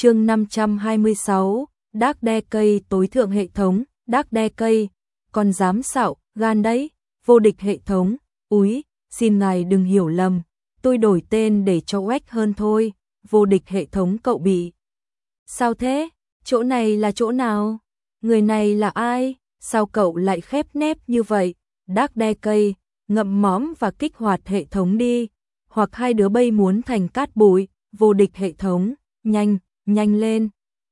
Chương 526, Dark Decay tối thượng hệ thống, Dark Decay, còn dám xạo, gan đấy, vô địch hệ thống, úi, xin ngài đừng hiểu lầm, tôi đổi tên để cho oách hơn thôi, vô địch hệ thống cậu bị. Sao thế? Chỗ này là chỗ nào? Người này là ai? Sao cậu lại khép nép như vậy? Dark Decay, ngậm móm và kích hoạt hệ thống đi, hoặc hai đứa bay muốn thành cát bụi, vô địch hệ thống, nhanh, nhanh lên.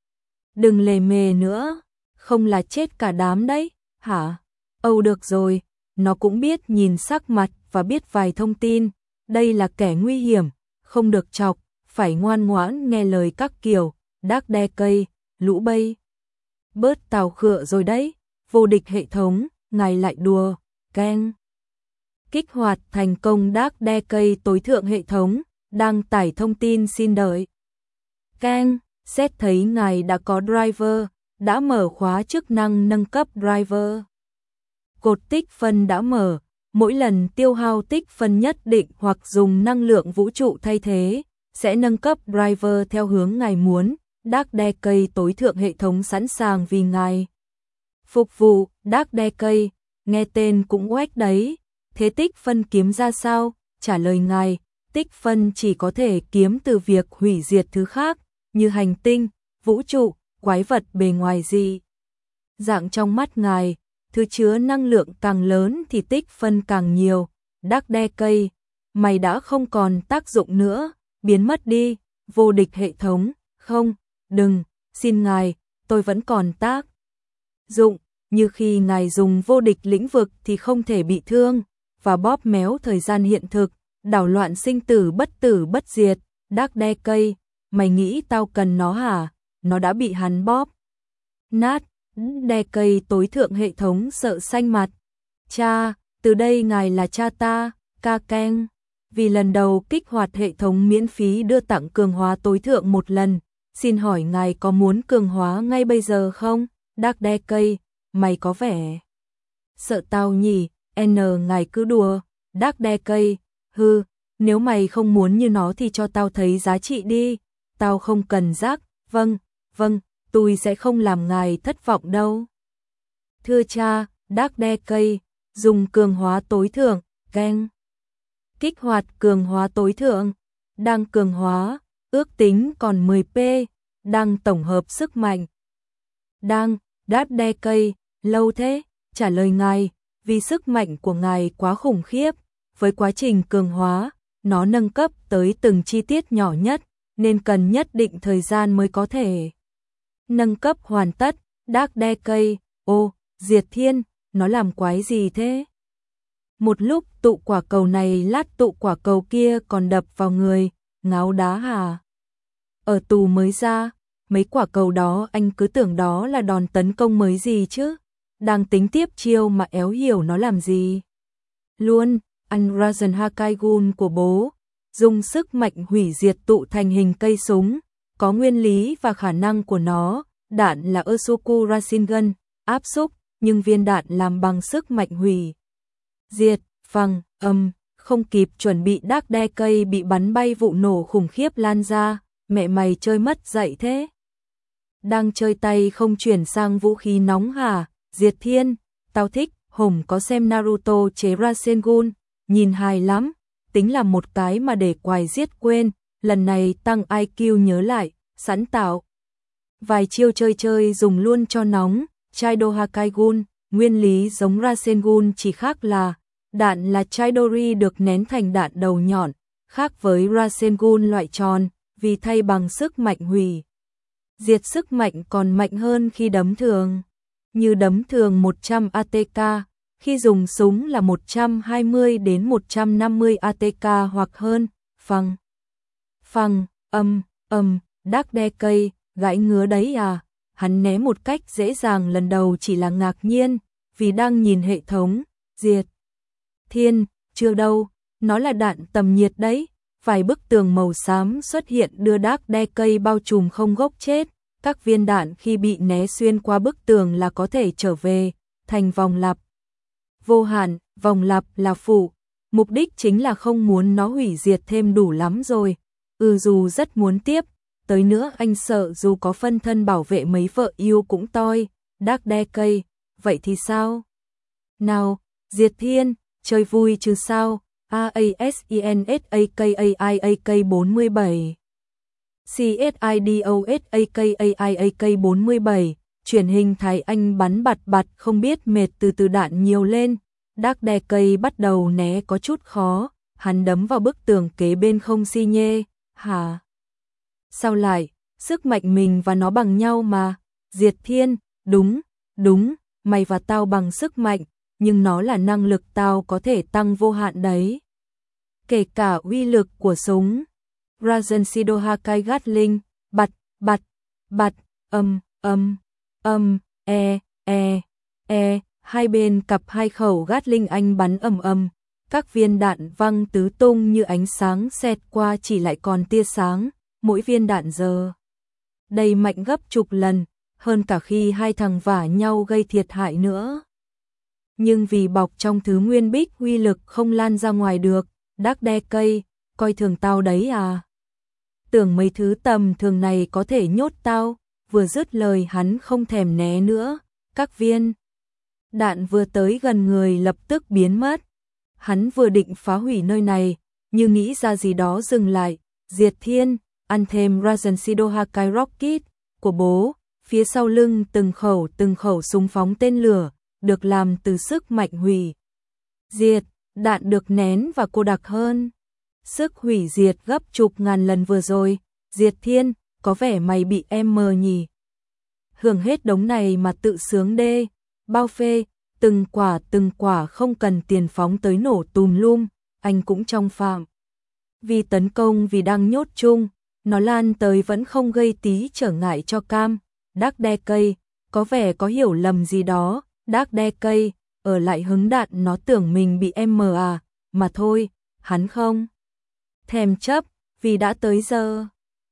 Đừng lề mề nữa, không là chết cả đám đấy, hả? Âu được rồi, nó cũng biết nhìn sắc mặt và biết vài thông tin, đây là kẻ nguy hiểm, không được chọc, phải ngoan ngoãn nghe lời các kiểu, Dark Decay, lũ bay. Bớt tào khựa rồi đấy, vô địch hệ thống, ngài lại đùa, keng. Kích hoạt thành công Dark Decay tối thượng hệ thống, đang tải thông tin xin đợi. Keng, xét thấy ngài đã có driver, đã mở khóa chức năng nâng cấp driver. Cột tích phân đã mở, mỗi lần tiêu hao tích phân nhất định hoặc dùng năng lượng vũ trụ thay thế, sẽ nâng cấp driver theo hướng ngài muốn. Dark Decay tối thượng hệ thống sẵn sàng vì ngài phục vụ. Dark Decay, nghe tên cũng oách đấy, thế tích phân kiếm ra sao? Trả lời ngài, tích phân chỉ có thể kiếm từ việc hủy diệt thứ khác, như hành tinh, vũ trụ, quái vật bề ngoài gì. Dạng trong mắt ngài, thứ chứa năng lượng càng lớn thì tích phân càng nhiều. Dark Decay, mày đã không còn tác dụng nữa, biến mất đi, vô địch hệ thống, không, đừng, xin ngài, tôi vẫn còn tác dụng, như khi ngài dùng vô địch lĩnh vực thì không thể bị thương, và bóp méo thời gian hiện thực, đảo loạn sinh tử bất diệt. Dark Decay, mày nghĩ tao cần nó hả? Nó đã bị hắn bóp nát. Decay tối thượng hệ thống sợ xanh mặt. Cha, từ đây ngài là cha ta, ca keng. Vì lần đầu kích hoạt hệ thống miễn phí đưa tặng cường hóa tối thượng một lần, xin hỏi ngài có muốn cường hóa ngay bây giờ không? Dark Decay, mày có vẻ sợ tao nhỉ? Ngài cứ đùa. Dark Decay, hư, nếu mày không muốn như nó thì cho tao thấy giá trị đi, tao không cần rác. Vâng, tôi sẽ không làm ngài thất vọng đâu. Thưa cha, Dark Decay, dùng cường hóa tối thượng, keng. Kích hoạt cường hóa tối thượng, đang cường hóa, ước tính còn 10p, đang tổng hợp sức mạnh. Đang, Dark Decay, lâu thế? Trả lời ngài, vì sức mạnh của ngài quá khủng khiếp, với quá trình cường hóa, nó nâng cấp tới từng chi tiết nhỏ nhất, nên cần nhất định thời gian mới có thể nâng cấp hoàn tất. Dark Decay, ô, Diệt Thiên, nó làm quái gì thế? Một lúc tụ quả cầu này lát tụ quả cầu kia còn đập vào người, ngáo đá hả? Ở tù mới ra, mấy quả cầu đó anh cứ tưởng đó là đòn tấn công mới gì chứ? Đang tính tiếp chiêu mà éo hiểu nó làm gì. Luôn, ăn Rasen Hakaigun của bố, dùng sức mạnh hủy diệt tụ thành hình cây súng, có nguyên lý và khả năng của nó, đạn là Osoku Rasengan, áp xúc, nhưng viên đạn làm bằng sức mạnh hủy diệt, phăng, không kịp chuẩn bị Dark Decay bị bắn bay, vụ nổ khủng khiếp lan ra, mẹ mày chơi mất dạy thế. Đang chơi tay không chuyển sang vũ khí nóng hả? Diệt Thiên, tao thích, Hồng có xem Naruto chế Rasengan, nhìn hài lắm, tính là một cái mà để quài giết quên, lần này tăng IQ nhớ lại, sẵn tạo. Vài chiêu chơi dùng luôn cho nóng. Chaido Hakaigun, nguyên lý giống Rasengan chỉ khác là đạn là Chaidori được nén thành đạn đầu nhọn, khác với Rasengan loại tròn, vì thay bằng sức mạnh hủy diệt, sức mạnh còn mạnh hơn khi đấm thường. Như đấm thường 100 ATK, khi dùng súng là 120 đến 150 ATK hoặc hơn. Phăng, Dark Decay, gãi ngứa đấy à? Hắn né một cách dễ dàng lần đầu chỉ là ngạc nhiên, vì đang nhìn hệ thống. Diệt Thiên, chưa đâu, nó là đạn tầm nhiệt đấy. Vài bức tường màu xám xuất hiện đưa Dark Decay bao trùm không gốc chết. Các viên đạn khi bị né xuyên qua bức tường là có thể trở về thành vòng lặp vô hạn. Vòng lặp là phụ, mục đích chính là không muốn nó hủy diệt thêm đủ lắm rồi. Dù rất muốn tiếp, tới nữa anh sợ dù có phân thân bảo vệ mấy vợ yêu cũng toi, Dark Decade, vậy thì sao? Nào, Diệt Thiên, chơi vui chứ sao, AASINSAKAIAK 47 CSIDOSAKAIAK 47, truyền hình Thái Anh bắn bạt bạt không biết mệt từ đạn nhiều lên, Dark Decade bắt đầu né có chút khó, hắn đấm vào bức tường kế bên không xi nhê, hả? Sao lại, sức mạnh mình và nó bằng nhau mà, Diệt Thiên, đúng, mày và tao bằng sức mạnh, nhưng nó là năng lực tao có thể tăng vô hạn đấy. Kể cả uy lực của súng. Rajan Sidohakai Gatling, bạt, hai bên cặp hai khẩu Gatling anh bắn các viên đạn văng tứ tung như ánh sáng xẹt qua chỉ lại còn tia sáng, mỗi viên đạn giờ đầy mạnh gấp chục lần, hơn cả khi hai thằng vả nhau gây thiệt hại nữa. Nhưng vì bọc trong thứ nguyên bích uy lực không lan ra ngoài được, Dark Decade, coi thường tao đấy à? Tưởng mấy thứ tầm thường này có thể nhốt tao, vừa dứt lời hắn không thèm né nữa, các viên đạn vừa tới gần người lập tức biến mất. Hắn vừa định phá hủy nơi này, như nghĩ ra gì đó dừng lại, Diệt Thiên, ăn thêm Rajan Sidohakai Rocket của bố, phía sau lưng từng khẩu súng phóng tên lửa, được làm từ sức mạnh hủy diệt, đạn được nén và cô đặc hơn. Sức hủy diệt gấp chục ngàn lần vừa rồi, Diệt Thiên, có vẻ mày bị em mờ nhỉ. Hưởng hết đống này mà tự sướng đê, bao phê, từng quả không cần tiền phóng tới nổ tùm lum, anh cũng trong phạm. Vì tấn công vì đang nhốt chung, nó lan tới vẫn không gây tí trở ngại cho cam. Dark Decade, có vẻ có hiểu lầm gì đó, Dark Decade, ở lại hứng đạn nó tưởng mình bị em mờ à, mà thôi, hắn không thèm chấp, vì đã tới giờ.